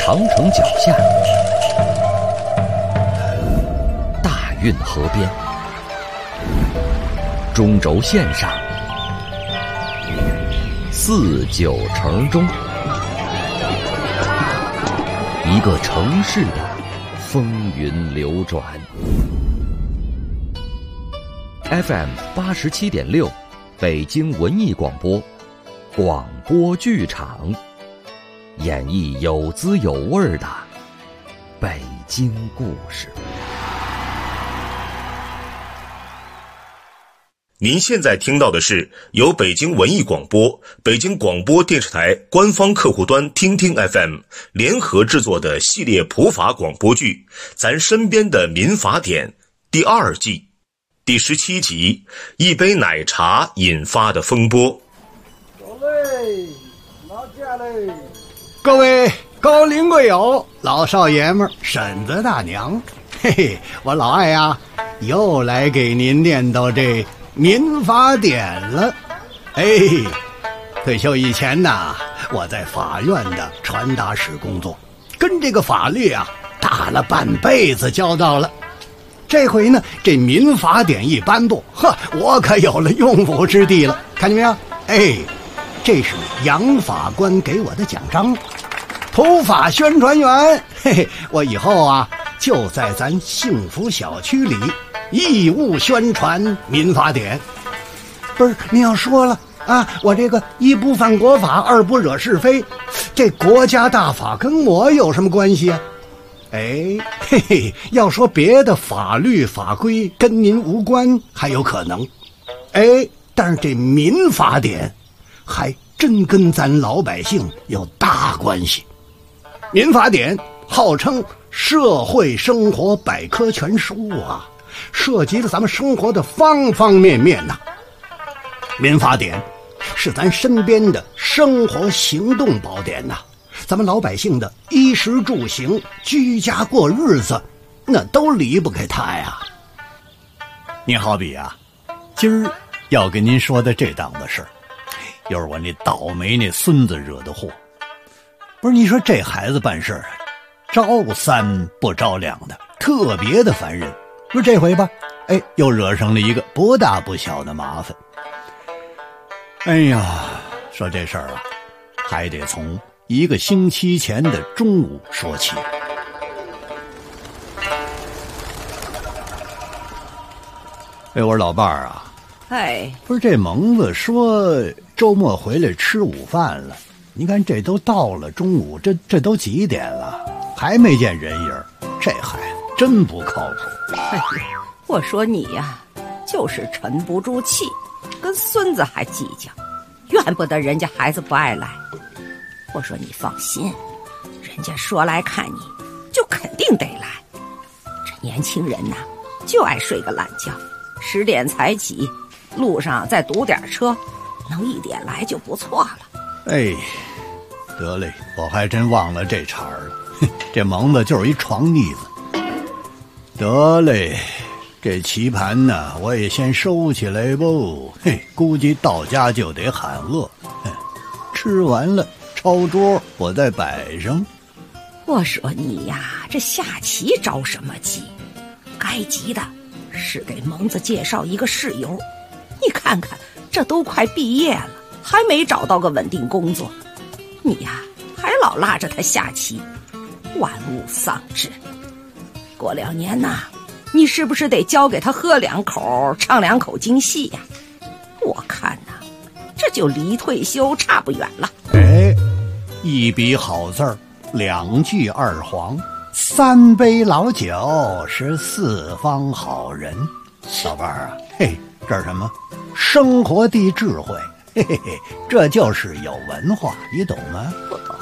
长城脚下，大运河边，中轴线上，四九城中，一个城市的风云流转。FM 87.6，北京文艺广播，广播剧场，演绎有滋有味的北京故事。 您现在听到的是由北京文艺广播、北京广播电视台官方客户端听听 FM 联合制作的系列普法广播剧《咱身边的民法典》第2季第17集《一杯奶茶引发的风波》。 各位高龄贵友、老少爷们儿、婶子大娘，嘿嘿，我老艾呀，又来给您念叨这民法典了。退休以前呢，我在法院的传达室工作，跟这个法律啊打了半辈子交道了。这回呢，这民法典一颁布，我可有了用武之地了。看见没有？这是杨法官给我的奖章，普法宣传员。我以后啊，就在咱幸福小区里义务宣传民法典。不是，你要说了啊，我这个一不犯国法，二不惹是非，这国家大法跟我有什么关系啊？要说别的法律法规跟您无关还有可能，但是这民法典还真跟咱老百姓有大关系。民法典号称社会生活百科全书啊，涉及了咱们生活的方方面面呐。民法典是咱身边的生活行动宝典呐，咱们老百姓的衣食住行、居家过日子，那都离不开它呀。你好比啊，今儿要跟您说的这档子事儿，又是我那倒霉那孙子惹的祸。不是，你说这孩子办事儿招三不招两的，特别的烦人。说这回吧，又惹上了一个不大不小的麻烦。说这事儿啊，还得从1个星期前的中午说起。我说老伴儿啊，不是这蒙子说周末回来吃午饭了，你看这都到了中午，这都几点了，还没见人影，这孩子真不靠谱。 我说你呀，就是沉不住气，跟孙子还计较，怨不得人家孩子不爱来。我说你放心，人家说来看你就肯定得来。这年轻人呐，就爱睡个懒觉，10点才起，路上再堵点车，能1点来就不错了。 得嘞，我还真忘了这茬儿了。这蒙子就是一床腻子。得嘞，这棋盘呢，我也先收起来不？估计到家就得喊饿。吃完了抄桌，我再摆上。 我说你呀，这下棋着什么急？该急的是给蒙子介绍一个室友。你看看，这都快毕业了，还没找到个稳定工作，你呀还老拉着他下棋，玩物丧志。过2年呐，你是不是得教给他喝2口，唱2口京戏呀？我看呐，这就离退休差不远了。 一笔好字儿，2句2黄，3杯老酒是4方好人。老伴儿啊，这是什么？生活的智慧，这就是有文化，你懂吗？ 不懂。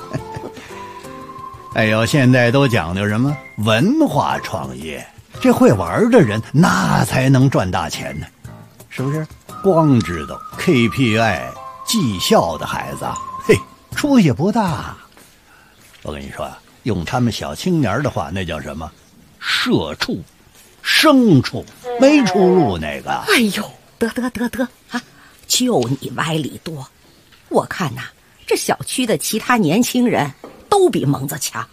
现在都讲究什么文化创业，这会玩的人那才能赚大钱呢，是不是？光知道 KPI 绩效的孩子，出息不大。我跟你说啊，用他们小青年的话，那叫什么？社畜、牲畜，没出路那个。 得啊，就你歪理多。我看呐，这小区的其他年轻人都比蒙子强，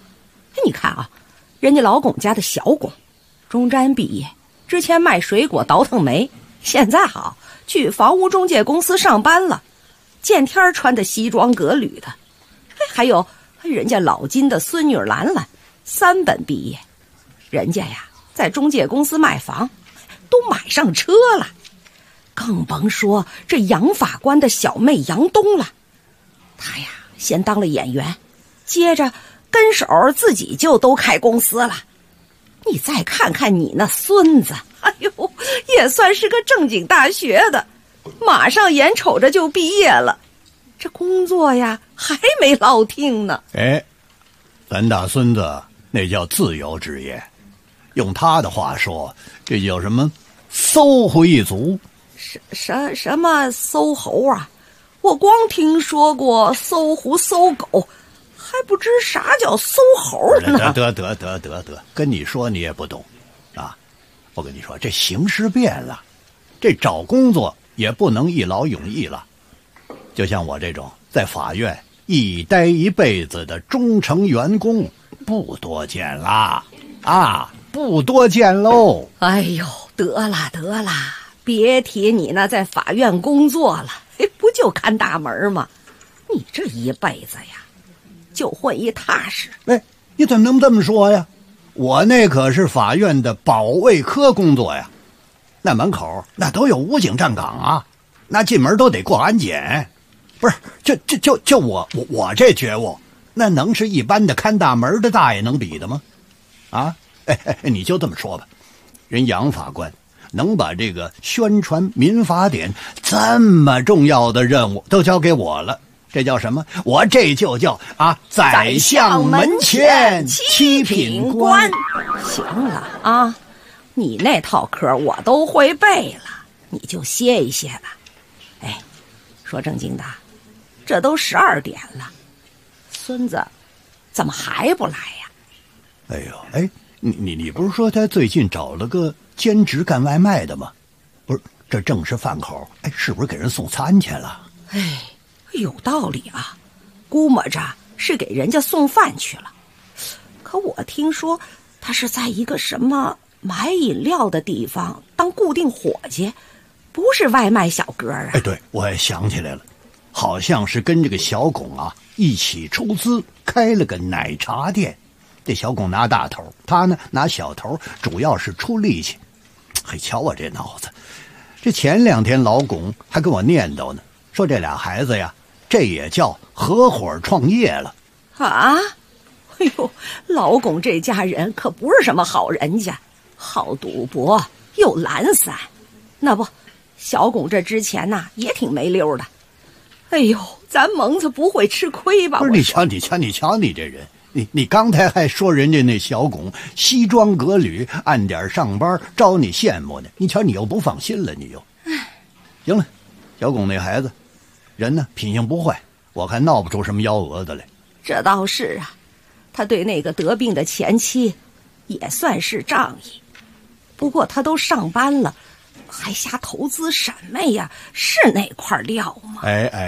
你看啊，人家老龚家的小龚，中专毕业，之前卖水果倒腾煤，现在好去房屋中介公司上班了，见天穿的西装革履的。还有人家老金的孙女兰兰，3本毕业，人家呀在中介公司卖房，都买上车了。更甭说这杨法官的小妹杨东了，她呀先当了演员，接着跟手自己就都开公司了。你再看看你那孙子，哎呦，也算是个正经大学的，马上眼瞅着就毕业了，这工作呀还没落听呢。 哎，咱大孙子那叫自由职业，用他的话说，这叫什么搜狐一族。 什么搜猴啊？我光听说过搜狐搜狗，还不知啥叫搜猴呢。 得，跟你说你也不懂啊！我跟你说，这形势变了，这找工作也不能一劳永逸了。就像我这种在法院一待一辈子的忠诚员工，不多见啦啊，不多见喽。 哎呦，得啦，别提你那在法院工作了，不就看大门吗？你这一辈子呀，就混一踏实。 哎，你怎么能这么说呀？我那可是法院的保卫科工作呀，那门口那都有武警站岗啊，那进门都得过安检。不是，就我这觉悟，那能是一般的看大门的大爷能比的吗？啊，你就这么说吧，人杨法官能把这个宣传民法典这么重要的任务都交给我了，这叫什么？我这就叫宰相门前七品官。 行了啊，你那套科我都会背了，你就歇一歇吧。哎，说正经的，这都12点了，孙子怎么还不来呀？ 哎呦，你不是说他最近找了个兼职干外卖的吗？不是，这正是饭口，是不是给人送餐去了？ 哎，有道理啊，估摸着是给人家送饭去了。可我听说他是在一个什么买饮料的地方当固定伙计，不是外卖小哥啊。 哎，对，我也想起来了，好像是跟这个小龚一起出资开了个奶茶店。这小龚拿大头，他呢拿小头，主要是出力气。嘿，瞧我这脑子，这前2天老龚还跟我念叨呢，说这俩孩子呀，这也叫合伙创业了啊！哎呦，老龚这家人可不是什么好人家，好赌博又懒散。那不，小龚这之前也挺没溜的。哎呦，咱蒙子不会吃亏吧？ 不是，你瞧你这人，你刚才还说人家那小龚西装革履，按点上班，招你羡慕呢。你瞧你又不放心了，你又。行了，小龚那孩子，人呢品行不坏，我看闹不出什么幺蛾子来。 这倒是啊，他对那个得病的前妻也算是仗义。不过他都上班了，还瞎投资什么呀？是那块料吗？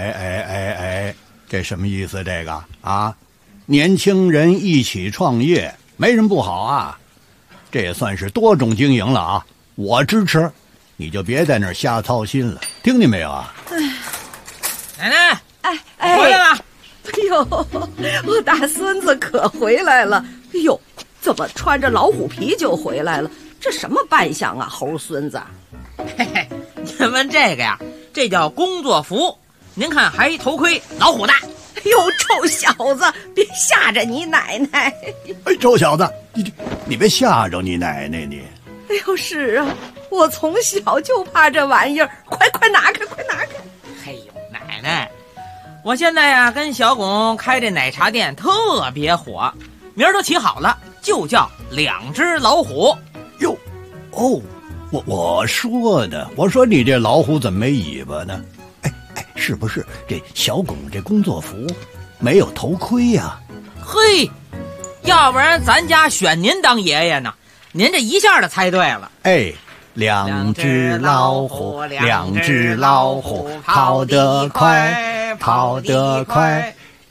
这什么意思？这个啊，年轻人一起创业没什么不好啊，这也算是多种经营了啊，我支持。你就别在那儿瞎操心了，听见没有啊？ 奶奶， 回来了。 哎呦，我大孙子可回来了。哎呦，怎么穿着老虎皮就回来了？这什么扮相啊，猴孙子？ 嘿嘿，您闻这个呀，这叫工作服。您看还一头盔，老虎的。 哎呦，臭小子，别吓着你奶奶！ 哎，臭小子，你别吓着你奶奶你！ 哎呦，是啊，我从小就怕这玩意儿，快拿开，快拿开！ 嘿呦，奶奶，我现在呀跟小龚开这奶茶店特别火，名儿都起好了，就叫2只老虎。 哟，哦，我说的，我说你这老虎怎么没尾巴呢？哎，是不是这小龚这工作服没有头盔呀？ 嘿，要不然咱家选您当爷爷呢。您这一下就猜对了。 哎，2只老虎，2只老虎，跑得快，跑得快，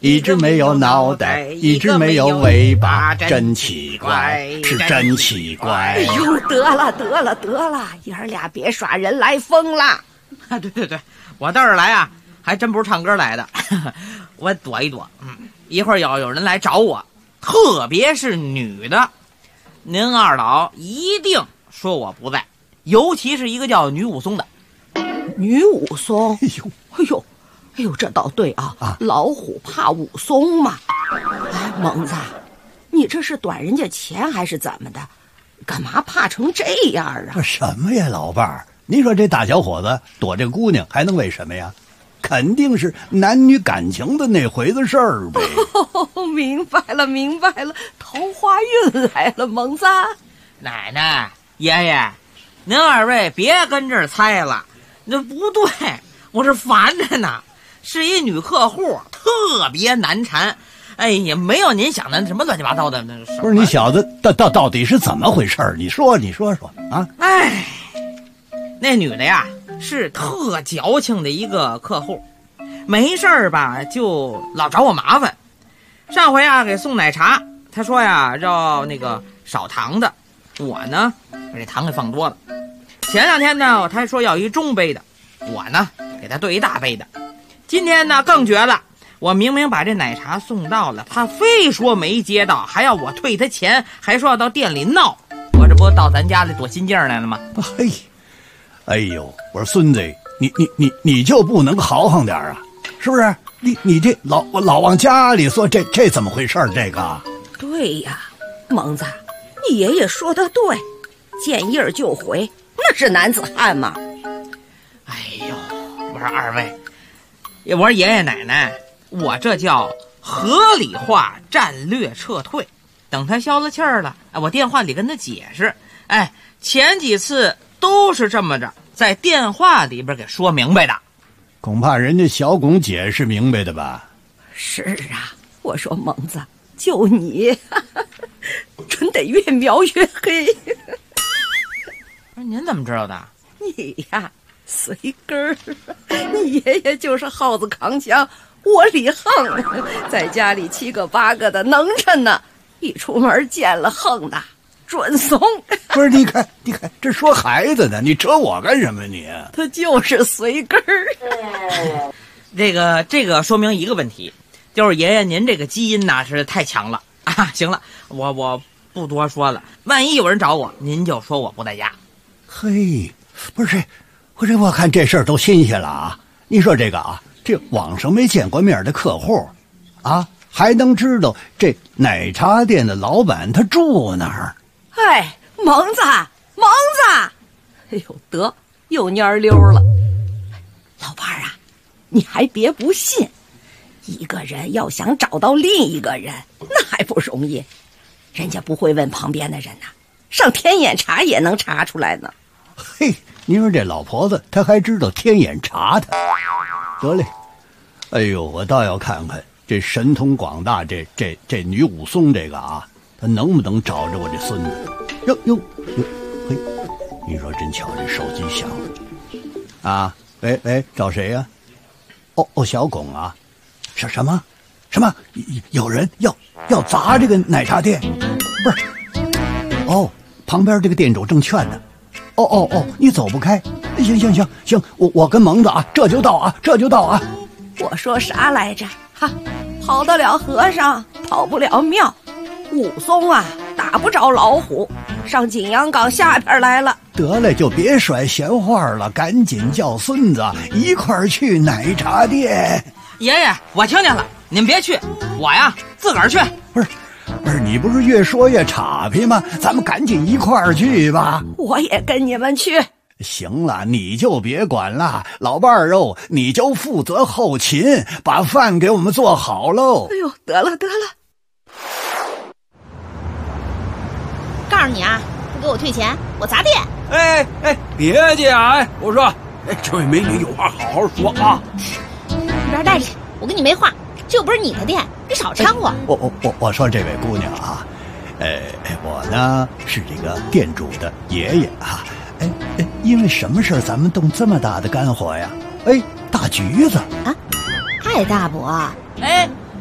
一只没有脑袋，一只没有尾巴，真奇怪，是真奇怪。 哎呦，得了，爷儿俩别耍人来疯了。 啊，对，我到这儿来啊，还真不是唱歌来的，我躲一躲。一会儿要有人来找我，特别是女的，您二老一定说我不在，尤其是一个叫女武松的。 女武松？哎呦，这倒对啊！老虎怕武松嘛。哎，蒙子，你这是短人家钱还是怎么的？干嘛怕成这样啊？ 什么呀，老伴儿？你说这大小伙子躲这姑娘，还能为什么呀？肯定是男女感情的那回子事儿呗。 明白了，桃花运来了，蒙子。 奶奶、爷爷，您二位别跟这儿猜了，那不对，我是烦着呢。是一女客户，特别难缠。哎呀，没有您想的什么乱七八糟的那事。 不是你小子到底是怎么回事？你说啊！ 哎，那女的呀是特矫情的一个客户，没事儿吧就老找我麻烦。上回啊给送奶茶，她说呀要那个少糖的，我呢把这糖给放多了。前两天呢她说要一中杯的，我呢给她兑一大杯的。今天呢更绝了，我明明把这奶茶送到了，他非说没接到，还要我退他钱，还说要到店里闹。我这不到咱家里躲心镜来了吗？ 嘿，哎呦，我说孙子，你就不能豪横点啊？是不是？你这老往家里说，这怎么回事？这个对呀，蒙子，你爷爷说的对，见印儿就回，那是男子汉吗？ 哎呦，我说二位，我说爷爷奶奶，我这叫合理化战略撤退。等他消了气儿了，我电话里跟他解释，前几次都是这么着，在电话里边给说明白的。 恐怕人家小巩解释明白的吧？ 是啊，我说蒙子，就你准得越描越黑。 您怎么知道的？ 你呀随根儿，你爷爷就是耗子扛枪，窝里横，在家里7个8个的能着呢，一出门见了横的准怂。 不是，你看这说孩子呢，你扯我干什么你？ 他就是随根儿。 这个说明一个问题，就是爷爷您这个基因呐是太强了啊！行了，我不多说了，万一有人找我，您就说我不在家。 嘿，不是，我看这事儿都新鲜了啊！你说这个啊，这网上没见过面的客户，啊，还能知道这奶茶店的老板他住哪儿？ 哎，蒙子，哎呦，得又蔫溜了。老伴儿啊，你还别不信，一个人要想找到另一个人，那还不容易。人家不会问旁边的人呐，上天眼查也能查出来呢。 嘿，你说这老婆子她还知道天眼查他，得嘞。哎呦，我倒要看看这神通广大这女武松这个啊，她能不能找着我这孙子？哟，嘿，你说真巧，这手机响了啊！喂，找谁呀？哦，小巩啊，什么？有人要砸这个奶茶店？不是，哦，旁边这个店主正劝呢。哦，你走不开。行，我跟蒙子啊，这就到啊。 我说啥来着？哈，跑得了和尚跑不了庙。武松啊，打不着老虎，上景阳冈下边来了。 得了，就别甩闲话了，赶紧叫孙子一块儿去奶茶店。 爷爷，我听见了，您别去，我呀自个儿去。 不是，你不是越说越岔劈吗？咱们赶紧一块儿去吧。 我也跟你们去。 行了，你就别管了，老伴儿哦，你就负责后勤，把饭给我们做好喽。 哎呦，得了。 告诉你啊，不给我退钱，我砸店。 哎，别介啊！我说，这位美女有话好好说啊。 一边待着，我跟你没话，这又不是你的店，你少掺和。 我说这位姑娘啊，我呢是这个店主的爷爷啊。因为什么事儿咱们动这么大的肝火呀？大橘子啊，嗨，大伯。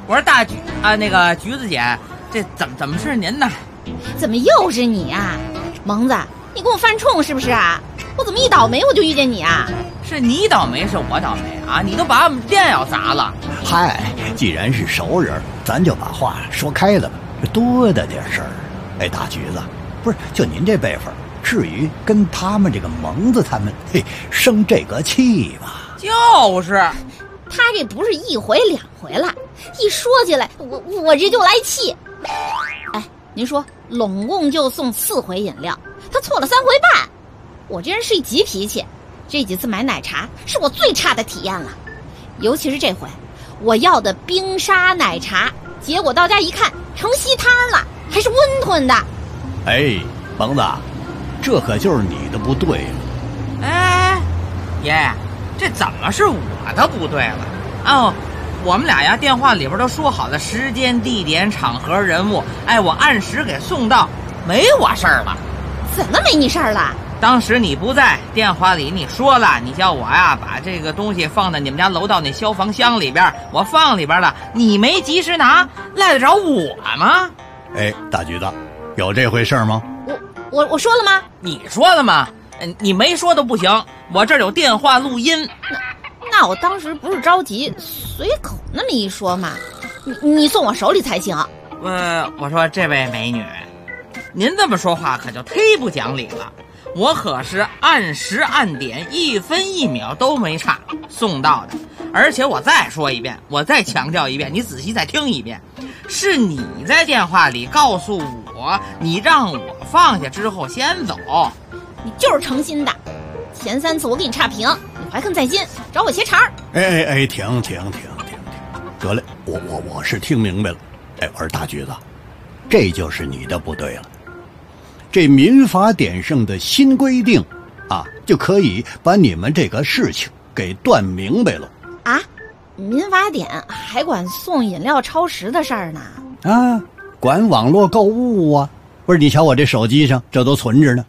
我说大橘子姐，这怎么是您呢？ 怎么又是你啊？蒙子，你跟我犯冲是不是啊？我怎么一倒霉我就遇见你啊？ 是你倒霉是我倒霉啊？你都把我们店要砸了。 嗨，既然是熟人，咱就把话说开了吧，多大点事儿。哎，大橘子，不是就您这辈分，至于跟他们这个蒙子他们生这个气吗？ 就是， 他这不是一回两回了，一说起来我这就来气。哎，您说拢共就送4回饮料，他错了3回半。我这人是一急脾气，这几次买奶茶是我最差的体验了，尤其是这回我要的冰沙奶茶，结果到家一看成稀汤了，还是温吞的。 哎，蒙子，这可就是你的不对了。 哎，爷爷，这怎么是我的不对了？哦，我们俩呀电话里边都说好了时间、地点、场合、人物，哎，我按时给送到，没我事儿了。 怎么没你事儿了？ 当时你不在，电话里你说了，你叫我呀把这个东西放在你们家楼道那消防箱里边，我放里边了，你没及时拿，赖得着我吗？ 哎，大橘子，有这回事吗？ 我说了吗？ 你说了吗？你没说都不行，我这儿有电话录音。 那我当时不是着急，随口那么一说嘛，你送我手里才行。 我说这位美女，您这么说话可就忒不讲理了。我可是按时按点，1分1秒都没差送到的，而且我再说一遍，我再强调一遍，你仔细再听一遍，是你在电话里告诉我，你让我放下之后先走。 你就是诚心的，前3次我给你差评，你怀恨在心，找我鞋茬儿。 哎，停，得嘞，我是听明白了。哎，我说大橘子，这就是你的不对了。这民法典上的新规定啊，就可以把你们这个事情给断明白了啊。民法典还管送饮料超时的事儿呢？ 啊，管网络购物啊。不是，你瞧我这手机上这都存着呢。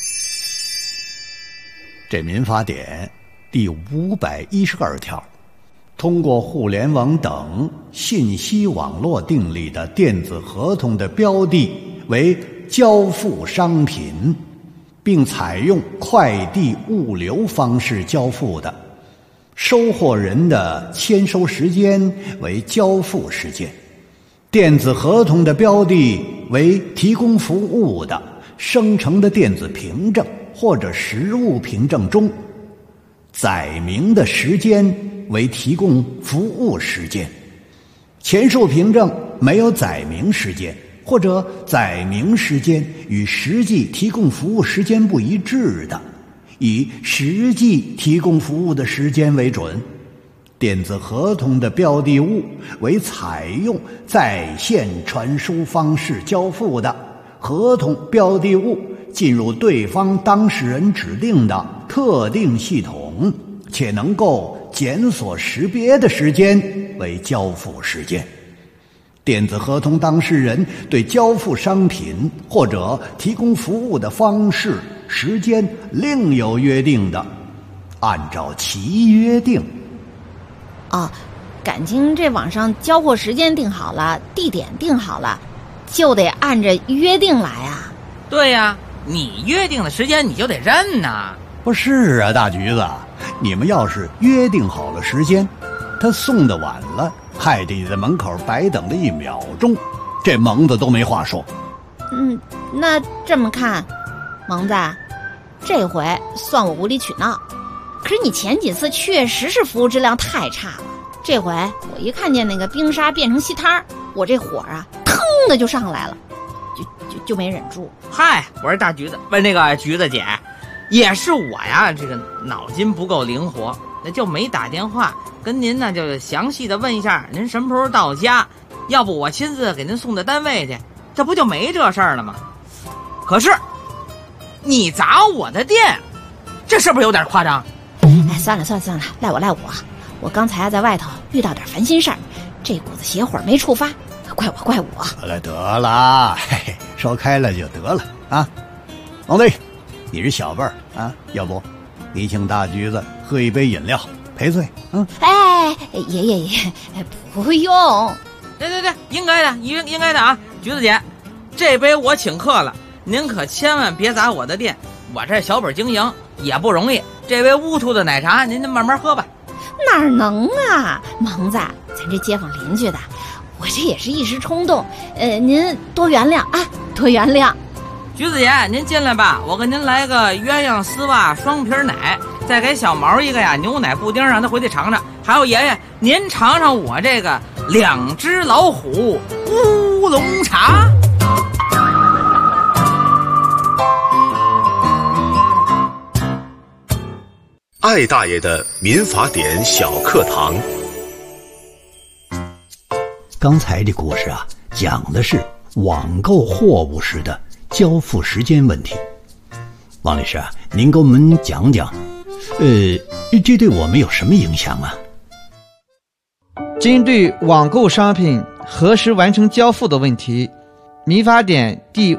这民法典第512条，通过互联网等信息网络订立的电子合同的标的为交付商品，并采用快递物流方式交付的，收货人的签收时间为交付时间，电子合同的标的为提供服务的生成的电子凭证或者实物凭证中载明的时间为提供服务时间，前述凭证没有载明时间或者载明时间与实际提供服务时间不一致的，以实际提供服务的时间为准。电子合同的标的物为采用在线传输方式交付的，合同标的物进入对方当事人指定的特定系统，且能够检索识别的时间为交付时间。电子合同当事人对交付商品或者提供服务的方式、时间另有约定的，按照其约定。 哦，感情这网上交货时间定好了，地点定好了，就得按着约定来啊。 对呀，你约定的时间你就得认呐。 不是啊，大橘子，你们要是约定好了时间，他送的晚了，还得在门口白等了1秒钟，这蒙子都没话说。 那这么看，蒙子，这回算我无理取闹。可是你前几次确实是服务质量太差了，这回我一看见那个冰沙变成稀汤，我这火啊腾的就上来了，就没忍住。 嗨，我是大橘子，不是那个橘子姐，也是我呀，这个脑筋不够灵活，那就没打电话跟您呢，就详细的问一下您什么时候到家，要不我亲自给您送到单位去，这不就没这事儿了吗？可是你砸我的店，这是不是有点夸张？ 哎，算了，赖我，我刚才在外头遇到点烦心事儿，这股子邪火没触发，怪我。 得了，嘿嘿，说开了就得了啊。王队，你是小辈儿啊，要不你请大橘子喝一杯饮料赔罪？ 哎，爷，不用。 对，应该的啊！橘子姐，这杯我请客了，您可千万别砸我的店，我这小本经营也不容易。这杯乌兔的奶茶，您就慢慢喝吧。 哪能啊，蒙子，咱这街坊邻居的，我这也是一时冲动，您多原谅啊，多原谅。 橘子姐，您进来吧，我给您来个鸳鸯丝袜双皮奶，再给小毛一个呀牛奶布丁，让他回去尝尝。还有爷爷，您尝尝我这个2只老虎乌龙茶。 艾大爷的民法典小课堂。 刚才这故事啊，讲的是网购货物时的交付时间问题。王律师啊，您给我们讲讲，这对我们有什么影响啊？ 针对网购商品何时完成交付的问题，民法典第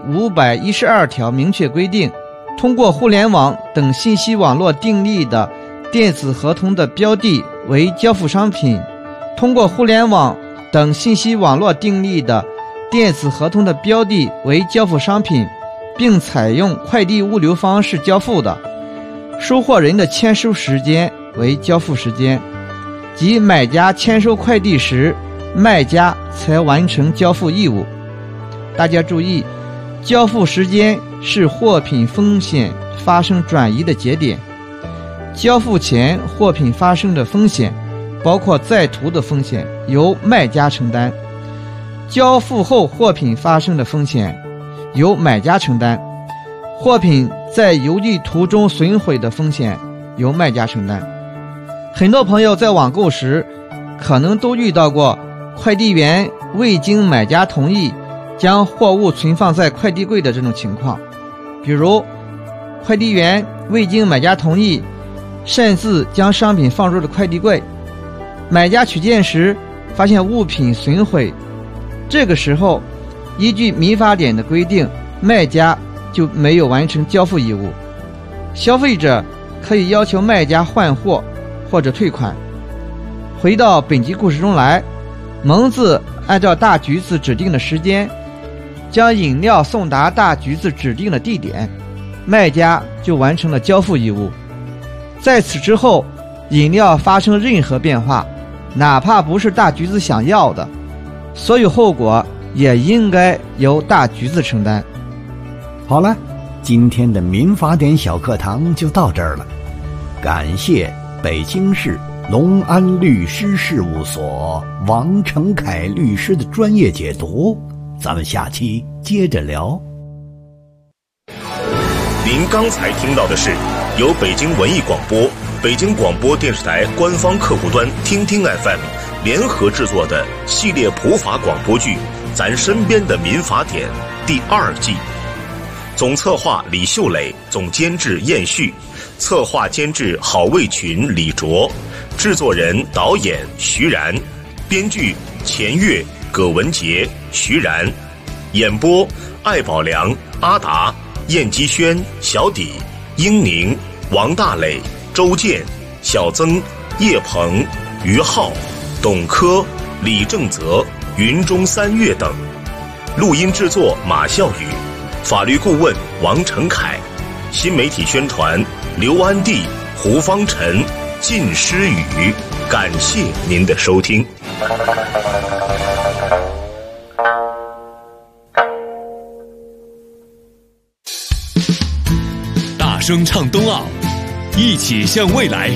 512条明确规定，通过互联网等信息网络订立的电子合同的标的为交付商品，通过互联网等信息网络订立的电子合同的标的为交付商品，并采用快递物流方式交付的，收货人的签收时间为交付时间，即买家签收快递时，卖家才完成交付义务。大家注意，交付时间是货品风险发生转移的节点。交付前货品发生的风险，包括在途的风险，由卖家承担；交付后货品发生的风险，由买家承担；货品在邮递途中损毁的风险，由卖家承担。很多朋友在网购时，可能都遇到过快递员未经买家同意将货物存放在快递柜的这种情况。比如，快递员未经买家同意擅自将商品放入了快递柜，买家取件时发现物品损毁，这个时候依据民法典的规定，卖家就没有完成交付义务，消费者可以要求卖家换货或者退款。回到本集故事中来，蒙子按照大橘子指定的时间将饮料送达大橘子指定的地点，卖家就完成了交付义务。在此之后，饮料发生任何变化，哪怕不是大橘子想要的，所有后果也应该由大橘子承担。 好了，今天的民法典小课堂就到这儿了，感谢北京市隆安律师事务所王成凯律师的专业解读，咱们下期接着聊。 您刚才听到的是由北京文艺广播、北京广播电视台官方客户端听听 FM 联合制作的系列普法广播剧《咱身边的民法典》第2季。总策划李秀磊，总监制燕旭，策划监制郝卫群、李卓，制作人导演徐然，编剧钱月、葛文杰、徐然，演播艾宝良、阿达、燕基轩、小底、英宁、王大磊、周健、小曾、叶鹏、于浩、董科、李正泽、云中三月等。录音制作马笑宇，法律顾问王成凯，新媒体宣传刘安娣、胡方晨、靳诗雨。感谢您的收听。 大声唱冬奥，一起向未来。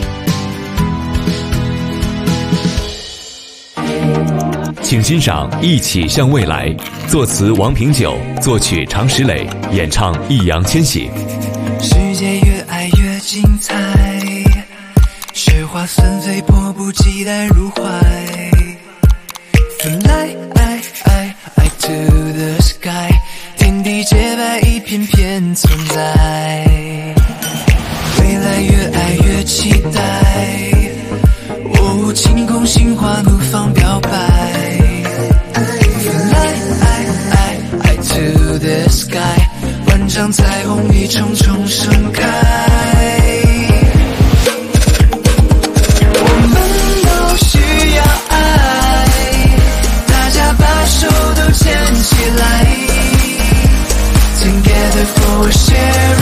请欣赏《一起向未来》，作词王平久，作曲常石磊，演唱易烊千玺。 世界越爱越精彩，雪花纷飞，迫不及待入怀。Fly to the sky， 天地洁白，一片片存在。未来越爱越期待，晴空心花怒放表白。Fly to the sky， 万丈彩虹一重重盛开。我们都需要爱，大家 therefore share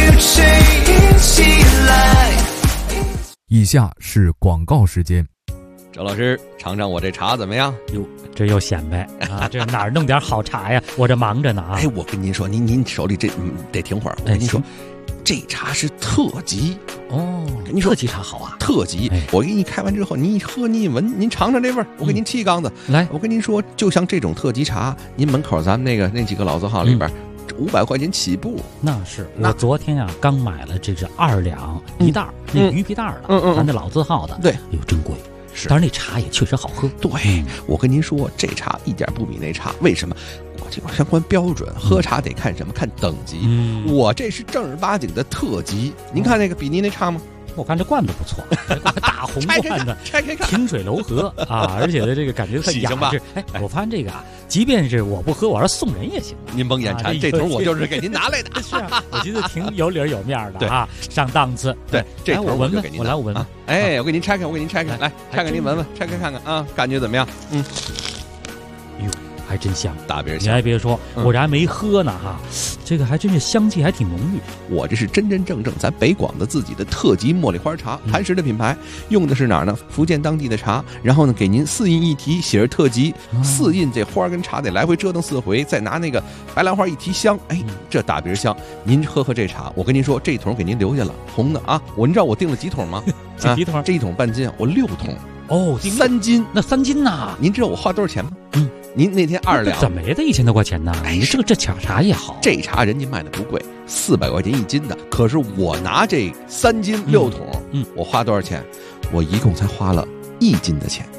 refuge起来。 以下是广告时间。 周老师，尝尝我这茶怎么样？ 哟，这又显摆啊！这哪儿弄点好茶呀？我这忙着呢啊！ 哎，我跟您说，您手里这得停会儿。我跟您说，这茶是特级哦。 您说特级茶好啊， 特级。我给你开完之后，您一喝，您一闻，您尝尝这味儿。我给您沏一缸子。 来， 我跟您说，就像这种特级茶，您门口咱们那几个老字号里边，500块钱起步。 那是我昨天啊刚买了，这是2两一袋，那鱼皮袋的，咱这老字号的， 对， 哟真贵。但是那茶也确实好喝。 对，我跟您说，这茶一点不比那茶。为什么？我这个相关标准，喝茶得看什么？看等级。我这是正儿八经的特级。您看那个比您那差吗？ 我看这罐子不错，大红罐子， 拆开看， 清水楼河啊，而且的这个感觉特雅致。哎，我发现这个啊，即便是我不喝，我要送人也行。 您甭眼馋，这桶我就是给您拿来的。 是啊，我觉得挺有理有面的啊，上档次。 对，这桶我闻闻， 给您， 我来我闻闻。 哎，我给您拆开，来拆开您闻闻，拆开看看啊，感觉怎么样？ 哟。还真香， 大别香！ 你还别说，我这还没喝呢哈，这个还真是香气还挺浓郁。 我这是真正咱北广的自己的特级茉莉花茶，磐石的品牌，用的是哪儿呢？福建当地的茶，然后呢给您4印一提，写着特级，4印这花跟茶得来回折腾4回，再拿那个白兰花一提香，哎，这大别香。您喝这茶，我跟您说，这桶给您留下了，红的啊。您知道我订了几桶吗？ 几桶？ 这一桶半斤，我6桶。 哦 ，3斤， 那3斤呐？ 您知道我花多少钱吗？您那天2两， 怎么也得1000多块钱呢？哎，这茶也好， 这茶人家卖的不贵，400块钱1斤的。可是我拿这3斤6桶，我花多少钱？我一共才花了1斤的钱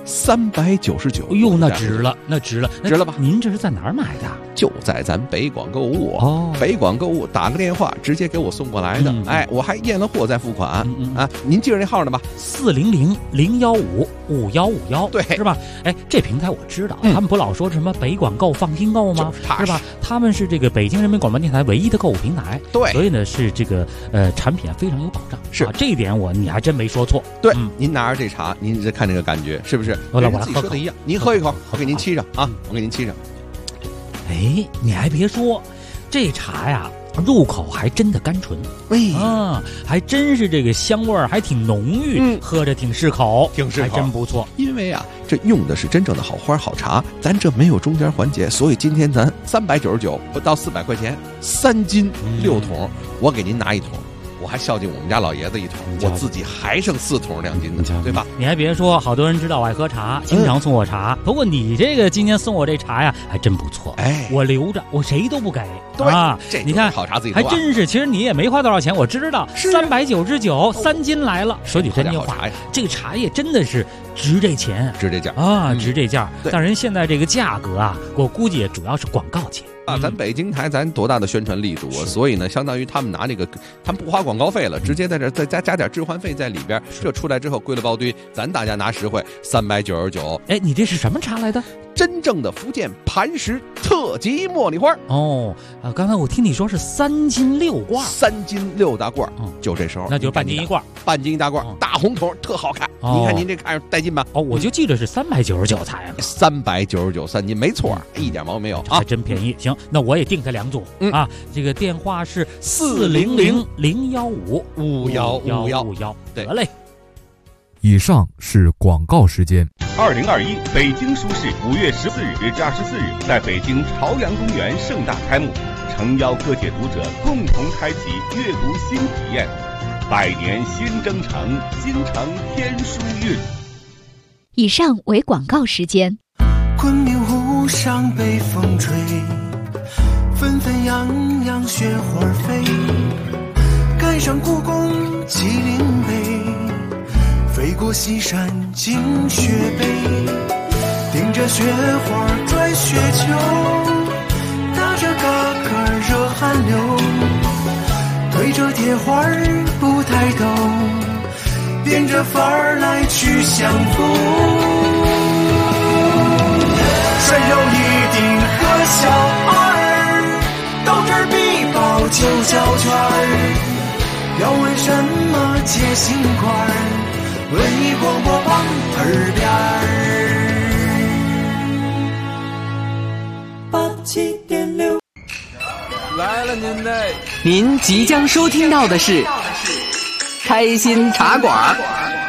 ，399。 哎呦，那值了，值了吧？您这是在哪儿买的？ 就在咱北广购物哦，北广购物打个电话直接给我送过来的。哎，我还验了货再付款啊。您记着那号呢吧？400-015-5151， 对，是吧？哎，这平台我知道，他们不老说什么北广购、放心购吗？是吧？他们是这个北京人民广播电台唯一的购物平台， 对， 所以呢是这个产品非常有保障。 是这一点你还真没说错。 对，您拿着这茶，您再看这个感觉是不是？ 我自己说的一样，您喝一口，我给您沏上啊，我给您沏上。 哎，你还别说，这茶呀，入口还真的甘醇，还真是这个香味儿还挺浓郁，喝着挺适口，还真不错。 因为啊，这用的是真正的好花好茶，咱这没有中间环节，所以今天咱399不到400块钱，3斤6桶，我给您拿1桶。我还孝敬我们家老爷子1桶，我自己还剩4桶2斤的，对吧？ 你还别说，好多人知道我爱喝茶，经常送我茶。不过你这个今天送我这茶呀，还真不错。哎，我留着，我谁都不给。 对啊， 你看好茶自己还真是。其实你也没花多少钱，我知道，399，3斤来了。说句真话呀，这个茶叶真的是值这钱， 值这价啊，值这价。但人现在这个价格啊，我估计也主要是广告钱。 咱北京台咱多大的宣传力度啊！所以呢，相当于他们拿那个，他们不花广告费了，直接在这再加点置换费在里边。这出来之后归了包堆，咱大家拿实惠，399。 哎，你这是什么茶来的？ 真正的福建磐石特级茉莉花。 哦，刚才我听你说是3斤6罐 ，3斤6大罐，就这时候， 那就半斤1罐， 半斤1大罐，大红桶特好看。你看您这看着带劲吧？ 哦，我就记着是399才呢 ，399 3斤，没错，一点毛病没有啊， 还真便宜。行，那我也订它2组啊。这个电话是400-015-5151，得嘞。 以上是广告时间。 2021北京书市5月14日至24日在北京朝阳公园盛大开幕，诚邀各界读者共同开启阅读新体验。100年新征程，京城天书韵。 以上为广告时间。 昆明湖上北风吹，纷纷扬扬雪花飞，赶上故宫麒麟碑，飞过西山进雪北，顶着雪花转雪球，打着嘎嘎热汗流，推着铁环不抬头，变着法儿来去相逢。顺手一顶和小二，斗智必报9小圈儿，要问什么解心块儿，文艺广播榜耳边儿。87.6。 来来了您嘞！ 您即将收听到的是开心茶馆。